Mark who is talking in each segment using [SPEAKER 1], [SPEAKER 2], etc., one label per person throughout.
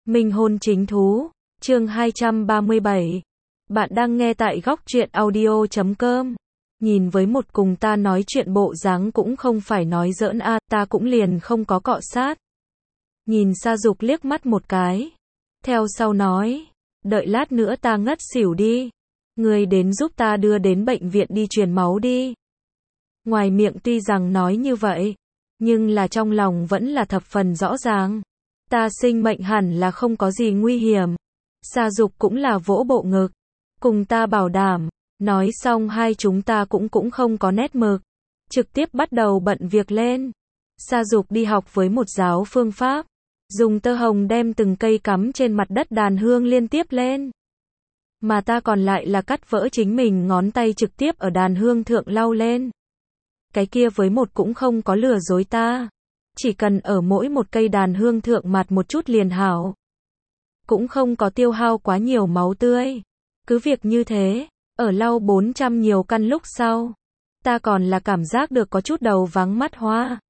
[SPEAKER 1] Minh hôn chính thú, chương 237. Bạn đang nghe tại góc truyện audio.com. Nhìn với một cùng ta nói chuyện bộ dáng cũng không phải nói giỡn a, ta cũng liền không có cọ sát. Nhìn Sa Dục liếc mắt một cái. Theo sau nói, đợi lát nữa ta ngất xỉu đi. Ngươi đến giúp ta đưa đến bệnh viện đi truyền máu đi. Ngoài miệng tuy rằng nói như vậy, nhưng là trong lòng vẫn là thập phần rõ ràng. Ta sinh mệnh hẳn là không có gì nguy hiểm. Sa Dục cũng là vỗ bộ ngực. Cùng ta bảo đảm. Nói xong hai chúng ta cũng không có nét mực. Trực tiếp bắt đầu bận việc lên. Sa Dục đi học với một giáo phương pháp. Dùng tơ hồng đem từng cây cắm trên mặt đất đàn hương liên tiếp lên. Mà ta còn lại là cắt vỡ chính mình ngón tay trực tiếp ở đàn hương thượng lau lên. Cái kia với một cũng không có lừa dối ta. Chỉ cần ở mỗi một cây đàn hương thượng mặt một chút liền hảo. Cũng không có tiêu hao quá nhiều máu tươi. Cứ việc như thế, ở lau 400 nhiều căn lúc sau, ta còn là cảm giác được có chút đầu váng mắt hoa.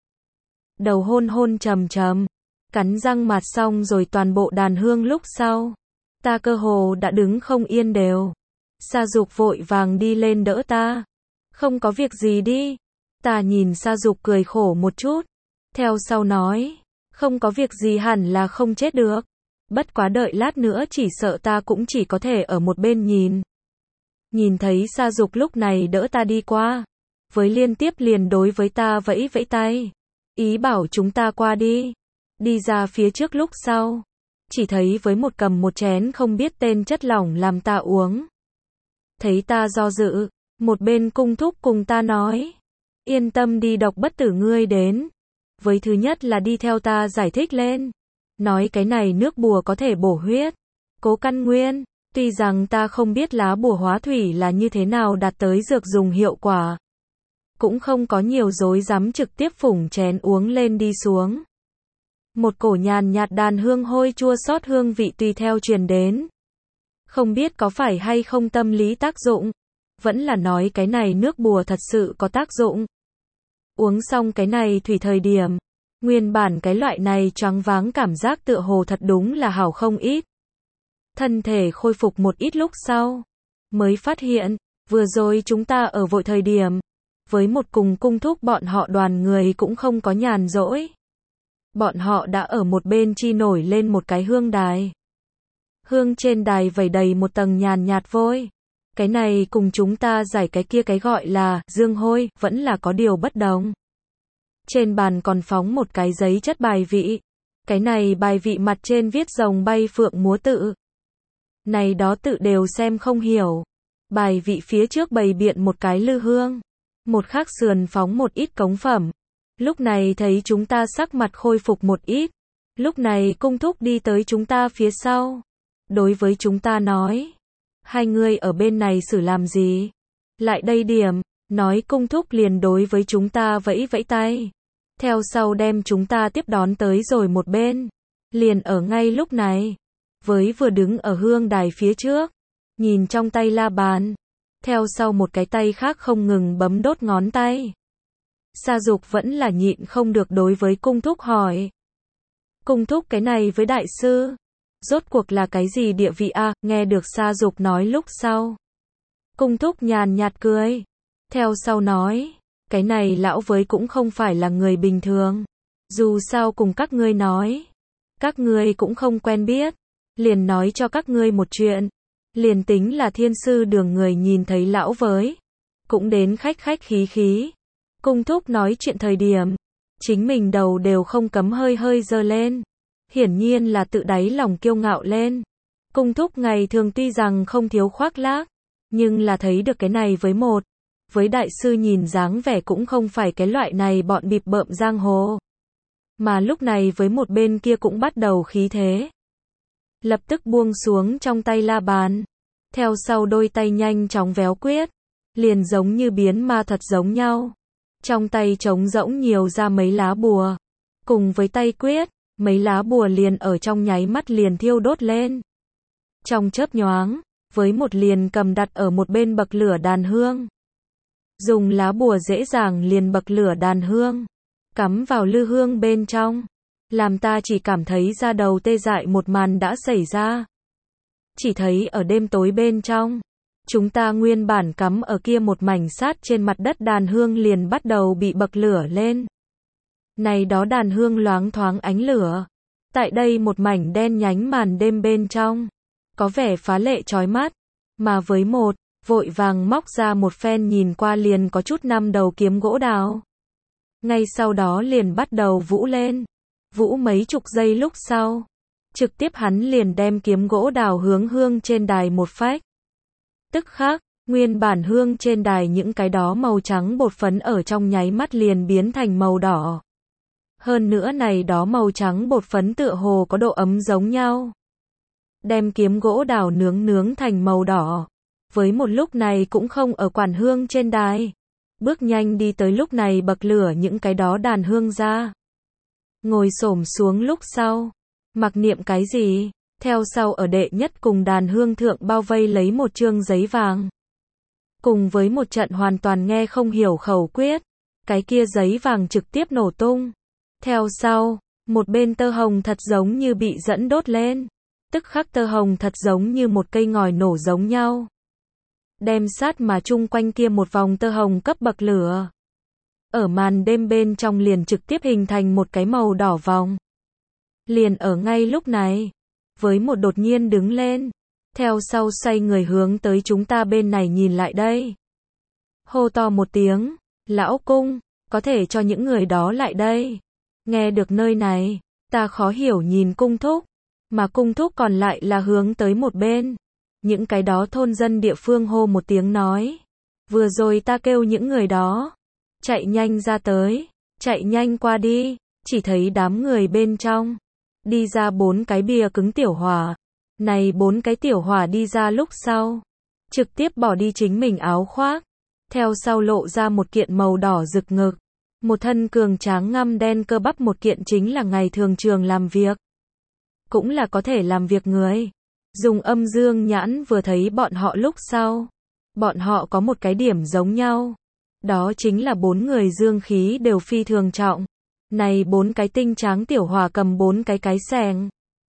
[SPEAKER 1] Đầu hôn hôn trầm trầm, cắn răng mạt xong rồi toàn bộ đàn hương lúc sau. Ta cơ hồ đã đứng không yên đều. Sa Dục vội vàng đi lên đỡ ta. Không có việc gì đi. Ta nhìn Sa Dục cười khổ một chút. Theo sau nói, không có việc gì hẳn là không chết được. Bất quá đợi lát nữa chỉ sợ ta cũng chỉ có thể ở một bên nhìn. Nhìn thấy Sa Dục lúc này đỡ ta đi qua. Với liên tiếp liền đối với ta vẫy vẫy tay. Ý bảo chúng ta qua đi. Đi ra phía trước lúc sau. Chỉ thấy với một cầm một chén không biết tên chất lỏng làm ta uống. Thấy ta do dự. Một bên cung thúc cùng ta nói. Yên tâm đi, độc bất tử ngươi đến. Với thứ nhất là đi theo ta giải thích lên. Nói cái này nước bùa có thể bổ huyết, cố căn nguyên. Tuy rằng ta không biết lá bùa hóa thủy là như thế nào đạt tới dược dùng hiệu quả. Cũng không có nhiều dối dám trực tiếp phủng chén uống lên đi xuống. Một cổ nhàn nhạt đàn hương hôi chua xót hương vị tùy theo truyền đến. Không biết có phải hay không tâm lý tác dụng. Vẫn là nói cái này nước bùa thật sự có tác dụng. Uống xong cái này thủy thời điểm. Nguyên bản cái loại này choáng váng cảm giác tựa hồ thật đúng là hảo không ít. Thân thể khôi phục một ít lúc sau. Mới phát hiện, vừa rồi chúng ta ở vội thời điểm. Với một cùng cung thúc bọn họ đoàn người cũng không có nhàn rỗi. Bọn họ đã ở một bên chi nổi lên một cái hương đài. Hương trên đài vẩy đầy một tầng nhàn nhạt vôi. Cái này cùng chúng ta giải cái kia cái gọi là dương hôi, vẫn là có điều bất đồng. Trên bàn còn phóng một cái giấy chất bài vị. Cái này bài vị mặt trên viết rồng bay phượng múa tự. Này đó tự đều xem không hiểu. Bài vị phía trước bày biện một cái lư hương. Một khắc sườn phóng một ít cống phẩm. Lúc này thấy chúng ta sắc mặt khôi phục một ít. Lúc này cung thúc đi tới chúng ta phía sau. Đối với chúng ta nói. Hai người ở bên này xử làm gì? Lại đây điểm. Nói cung thúc liền đối với chúng ta vẫy vẫy tay. Theo sau đem chúng ta tiếp đón tới rồi một bên. Liền ở ngay lúc này. Với vừa đứng ở hương đài phía trước. Nhìn trong tay la bàn. Theo sau một cái tay khác không ngừng bấm đốt ngón tay. Sa Dục vẫn là nhịn không được đối với cung thúc hỏi. Cung thúc cái này với đại sư. Rốt cuộc là cái gì địa vị a? Nghe được Sa Dục nói lúc sau. Cung thúc nhàn nhạt cười. Theo sau nói. Cái này lão với cũng không phải là người bình thường. Dù sao cùng các ngươi nói. Các ngươi cũng không quen biết. Liền nói cho các ngươi một chuyện. Liền tính là thiên sư đường người nhìn thấy lão với. Cũng đến khách khách khí khí. Cung thúc nói chuyện thời điểm. Chính mình đầu đều không cấm hơi hơi giơ lên. Hiển nhiên là tự đáy lòng kiêu ngạo lên. Cung thúc ngày thường tuy rằng không thiếu khoác lác. Nhưng là thấy được cái này với một. Với đại sư nhìn dáng vẻ cũng không phải cái loại này bọn bịp bợm giang hồ. Mà lúc này với một bên kia cũng bắt đầu khí thế. Lập tức buông xuống trong tay la bàn. Theo sau đôi tay nhanh chóng véo quyết. Liền giống như biến ma thật giống nhau. Trong tay trống rỗng nhiều ra mấy lá bùa. Cùng với tay quyết, mấy lá bùa liền ở trong nháy mắt liền thiêu đốt lên. Trong chớp nhoáng, với một liền cầm đặt ở một bên bậc lửa đàn hương. Dùng lá bùa dễ dàng liền bậc lửa đàn hương. Cắm vào lư hương bên trong. làm ta chỉ cảm thấy da đầu tê dại. Một màn đã xảy ra. Chỉ thấy ở đêm tối bên trong, chúng ta nguyên bản cắm ở kia một mảnh sát trên mặt đất đàn hương liền bắt đầu bị bậc lửa lên. Này đó đàn hương loáng thoáng ánh lửa. Tại đây một mảnh đen nhánh màn đêm bên trong, có vẻ phá lệ chói mắt, mà với một, vội vàng móc ra một phen nhìn qua liền có chút năm đầu kiếm gỗ đào. Ngay sau đó liền bắt đầu vũ lên. Vũ mấy chục giây lúc sau, trực tiếp hắn liền đem kiếm gỗ đào hướng hương trên đài một phách. Tức khắc, nguyên bản hương trên đài những cái đó màu trắng bột phấn ở trong nháy mắt liền biến thành màu đỏ. Hơn nữa này đó màu trắng bột phấn tựa hồ có độ ấm giống nhau. Đem kiếm gỗ đào nướng thành màu đỏ. Với một lúc này cũng không ở quản hương trên đài. Bước nhanh đi tới lúc này bậc lửa những cái đó đàn hương ra. Ngồi xổm xuống lúc sau. Mặc niệm cái gì? Theo sau ở đệ nhất cùng đàn hương thượng bao vây lấy một chương giấy vàng. Cùng với một trận hoàn toàn nghe không hiểu khẩu quyết. Cái kia giấy vàng trực tiếp nổ tung. Theo sau, một bên tơ hồng thật giống như bị dẫn đốt lên. Tức khắc tơ hồng thật giống như một cây ngòi nổ giống nhau. Đem sát mà chung quanh kia một vòng tơ hồng cấp bậc lửa. Ở màn đêm bên trong liền trực tiếp hình thành một cái màu đỏ vòng. Liền ở ngay lúc này, với một đột nhiên đứng lên, theo sau xoay người hướng tới chúng ta bên này nhìn lại đây. Hô to một tiếng, lão cung, có thể cho những người đó lại đây. Nghe được nơi này, ta khó hiểu nhìn cung thúc, mà cung thúc còn lại là hướng tới một bên. Những cái đó thôn dân địa phương hô một tiếng nói. Vừa rồi ta kêu những người đó. Chạy nhanh ra tới. Chạy nhanh qua đi. Chỉ thấy đám người bên trong. Đi ra 4 cái bìa cứng tiểu hỏa. Này 4 cái tiểu hỏa đi ra lúc sau. Trực tiếp bỏ đi chính mình áo khoác. Theo sau lộ ra một kiện màu đỏ rực ngực. Một thân cường tráng ngăm đen cơ bắp một kiện chính là ngày thường trường làm việc. Cũng là có thể làm việc người. Dùng âm dương nhãn vừa thấy bọn họ lúc sau. Bọn họ có một cái điểm giống nhau. Đó chính là 4 người dương khí đều phi thường trọng. Này 4 cái tinh tráng tiểu hỏa cầm 4 cái xẻng.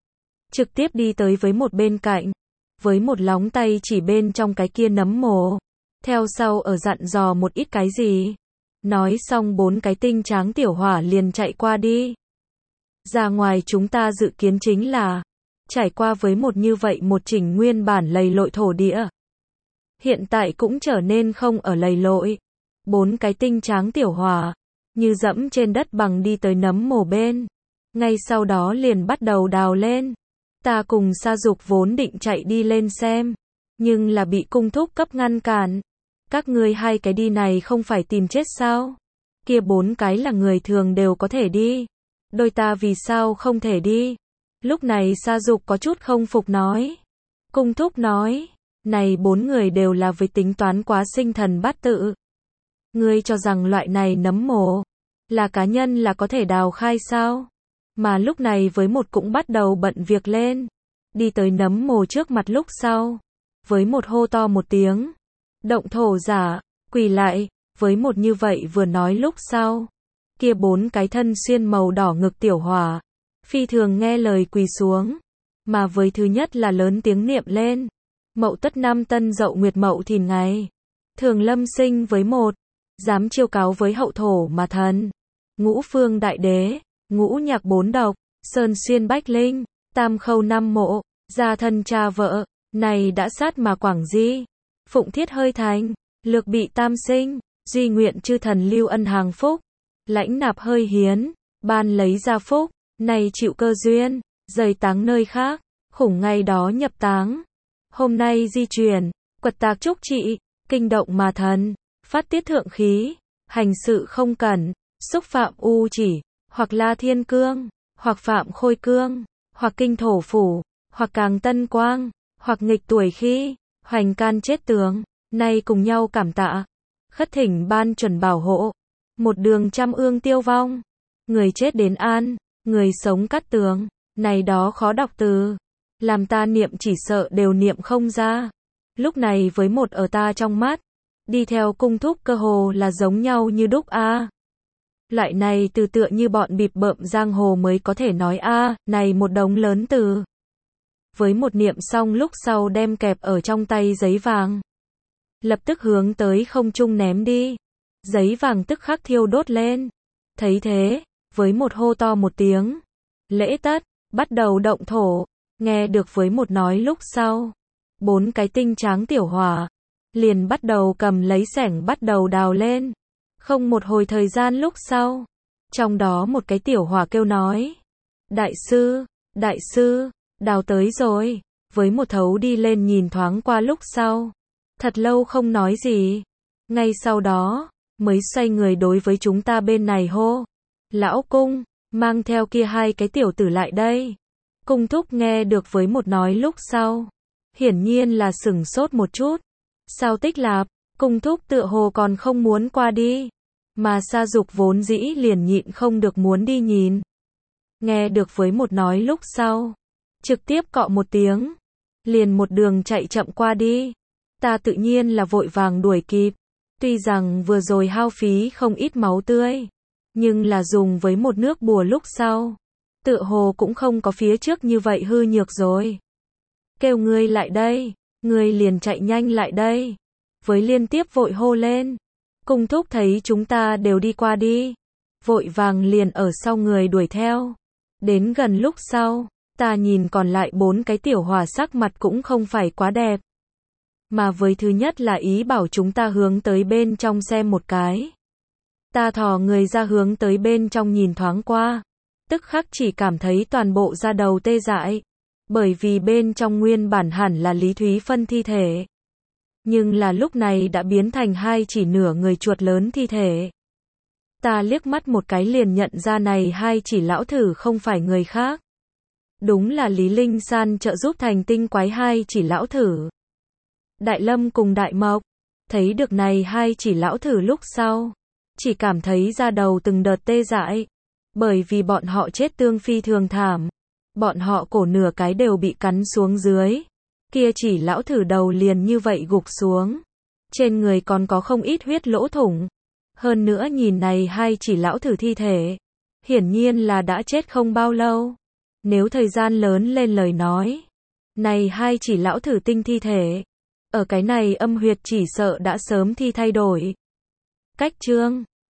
[SPEAKER 1] Trực tiếp đi tới với một bên cạnh. Với một lóng tay chỉ bên trong cái kia nấm mồ. Theo sau ở dặn dò một ít cái gì. Nói xong 4 cái tinh tráng tiểu hỏa liền chạy qua đi. Ra ngoài chúng ta dự kiến chính là trải qua với một như vậy một chỉnh nguyên bản lầy lội thổ địa. Hiện tại cũng trở nên không ở lầy lội. 4 cái tinh tráng tiểu hỏa, như dẫm trên đất bằng đi tới nấm mồ bên. Ngay sau đó liền bắt đầu đào lên. Ta cùng Sa Dục vốn định chạy đi lên xem. Nhưng là bị cung thúc cấp ngăn cản. Các ngươi 2 cái đi này không phải tìm chết sao? Kia 4 cái là người thường đều có thể đi. Đôi ta vì sao không thể đi? Lúc này Sa Dục có chút không phục nói. Cung thúc nói, này 4 người đều là với tính toán quá sinh thần bát tự. Ngươi cho rằng loại này nấm mồ là cá nhân là có thể đào khai sao? Mà lúc này với một cũng bắt đầu bận việc lên. Đi tới nấm mồ trước mặt lúc sau. Với một hô to một tiếng. Động thổ giả, quỳ lại. Với một như vậy vừa nói lúc sau. Kia 4 cái thân xuyên màu đỏ ngực tiểu hỏa. Phi thường nghe lời quỳ xuống. Mà với thứ nhất là lớn tiếng niệm lên. Mậu Tất năm Tân Dậu Nguyệt Mậu Thìn ngày. Thường lâm sinh với một. Dám chiêu cáo với hậu thổ mà thần. Ngũ phương đại đế. Ngũ nhạc 4 độc. Sơn xuyên bách linh. Tam khâu 5 mộ. Gia thân cha vợ. Này đã sát mà quảng di. Phụng thiết hơi thành. Lược bị tam sinh. Duy nguyện chư thần lưu ân hàng phúc. Lãnh nạp hơi hiến. Ban lấy ra phúc. Này chịu cơ duyên. Rời táng nơi khác. Khủng ngày đó nhập táng. Hôm nay di chuyển. Quật tạc trúc trị. Kinh động mà thần. Phát tiết thượng khí. Hành sự không cẩn. Xúc phạm u chỉ. Hoặc la thiên cương. Hoặc phạm khôi cương. Hoặc kinh thổ phủ. Hoặc càng tân quang. Hoặc nghịch tuổi khi. Hoành can chết tướng. Nay cùng nhau cảm tạ. Khất thỉnh ban chuẩn bảo hộ. Một đường trăm ương tiêu vong. Người chết đến an. Người sống cắt tường. Này đó khó đọc từ. Làm ta niệm chỉ sợ đều niệm không ra. Lúc này với một ở ta trong mắt. Đi theo cung thúc cơ hồ là giống nhau như đúc a. Loại này từ tựa như bọn bịp bợm giang hồ mới có thể nói a, này một đống lớn từ. Với một niệm xong lúc sau đem kẹp ở trong tay giấy vàng. Lập tức hướng tới không trung ném đi. Giấy vàng tức khắc thiêu đốt lên. Thấy thế, với một hô to một tiếng. Lễ tất, bắt đầu động thổ. Nghe được với một nói lúc sau. 4 cái tinh tráng tiểu hỏa. Liền bắt đầu cầm lấy xẻng bắt đầu đào lên. Không một hồi thời gian lúc sau. Trong đó một cái tiểu hỏa kêu nói. Đại sư, đào tới rồi. Với một thấu đi lên nhìn thoáng qua lúc sau. Thật lâu không nói gì. Ngay sau đó, mới xoay người đối với chúng ta bên này hô. Lão cung, mang theo kia 2 cái tiểu tử lại đây. Cung thúc nghe được với một nói lúc sau. Hiển nhiên là sửng sốt một chút. Sao Tích Lạp, cung thúc tựa hồ còn không muốn qua đi. Mà Sa Dục vốn dĩ liền nhịn không được muốn đi nhìn. Nghe được với một nói lúc sau. Trực tiếp cọ một tiếng. Liền một đường chạy chậm qua đi. Ta tự nhiên là vội vàng đuổi kịp. Tuy rằng vừa rồi hao phí không ít máu tươi. Nhưng là dùng với một nước bùa lúc sau. Tựa hồ cũng không có phía trước như vậy hư nhược rồi. Kêu ngươi lại đây. Ngươi liền chạy nhanh lại đây. Với liên tiếp vội hô lên. Cung thúc thấy chúng ta đều đi qua đi. Vội vàng liền ở sau người đuổi theo. Đến gần lúc sau, ta nhìn còn lại 4 cái tiểu hỏa sắc mặt cũng không phải quá đẹp. Mà với thứ nhất là ý bảo chúng ta hướng tới bên trong xem một cái. Ta thò người ra hướng tới bên trong nhìn thoáng qua. Tức khắc chỉ cảm thấy toàn bộ da đầu tê dại. Bởi vì bên trong nguyên bản hẳn là Lý Thúy Phân thi thể. Nhưng là lúc này đã biến thành 2 chỉ nửa người chuột lớn thi thể. Ta liếc mắt một cái liền nhận ra này 2 chỉ lão thử không phải người khác. Đúng là Lý Linh San trợ giúp thành tinh quái 2 chỉ lão thử. Đại Lâm cùng Đại Mộc, thấy được này 2 chỉ lão thử lúc sau. Chỉ cảm thấy da đầu từng đợt tê dại. Bởi vì bọn họ chết tương phi thường thảm. Bọn họ cổ nửa cái đều bị cắn xuống dưới. Kia chỉ lão thử đầu liền như vậy gục xuống. Trên người còn có không ít huyết lỗ thủng. Hơn nữa nhìn này 2 chỉ lão thử thi thể. Hiển nhiên là đã chết không bao lâu. Nếu thời gian lớn lên lời nói. Này 2 chỉ lão thử tinh thi thể. Ở cái này âm huyệt chỉ sợ đã sớm thi thay đổi. Cách chương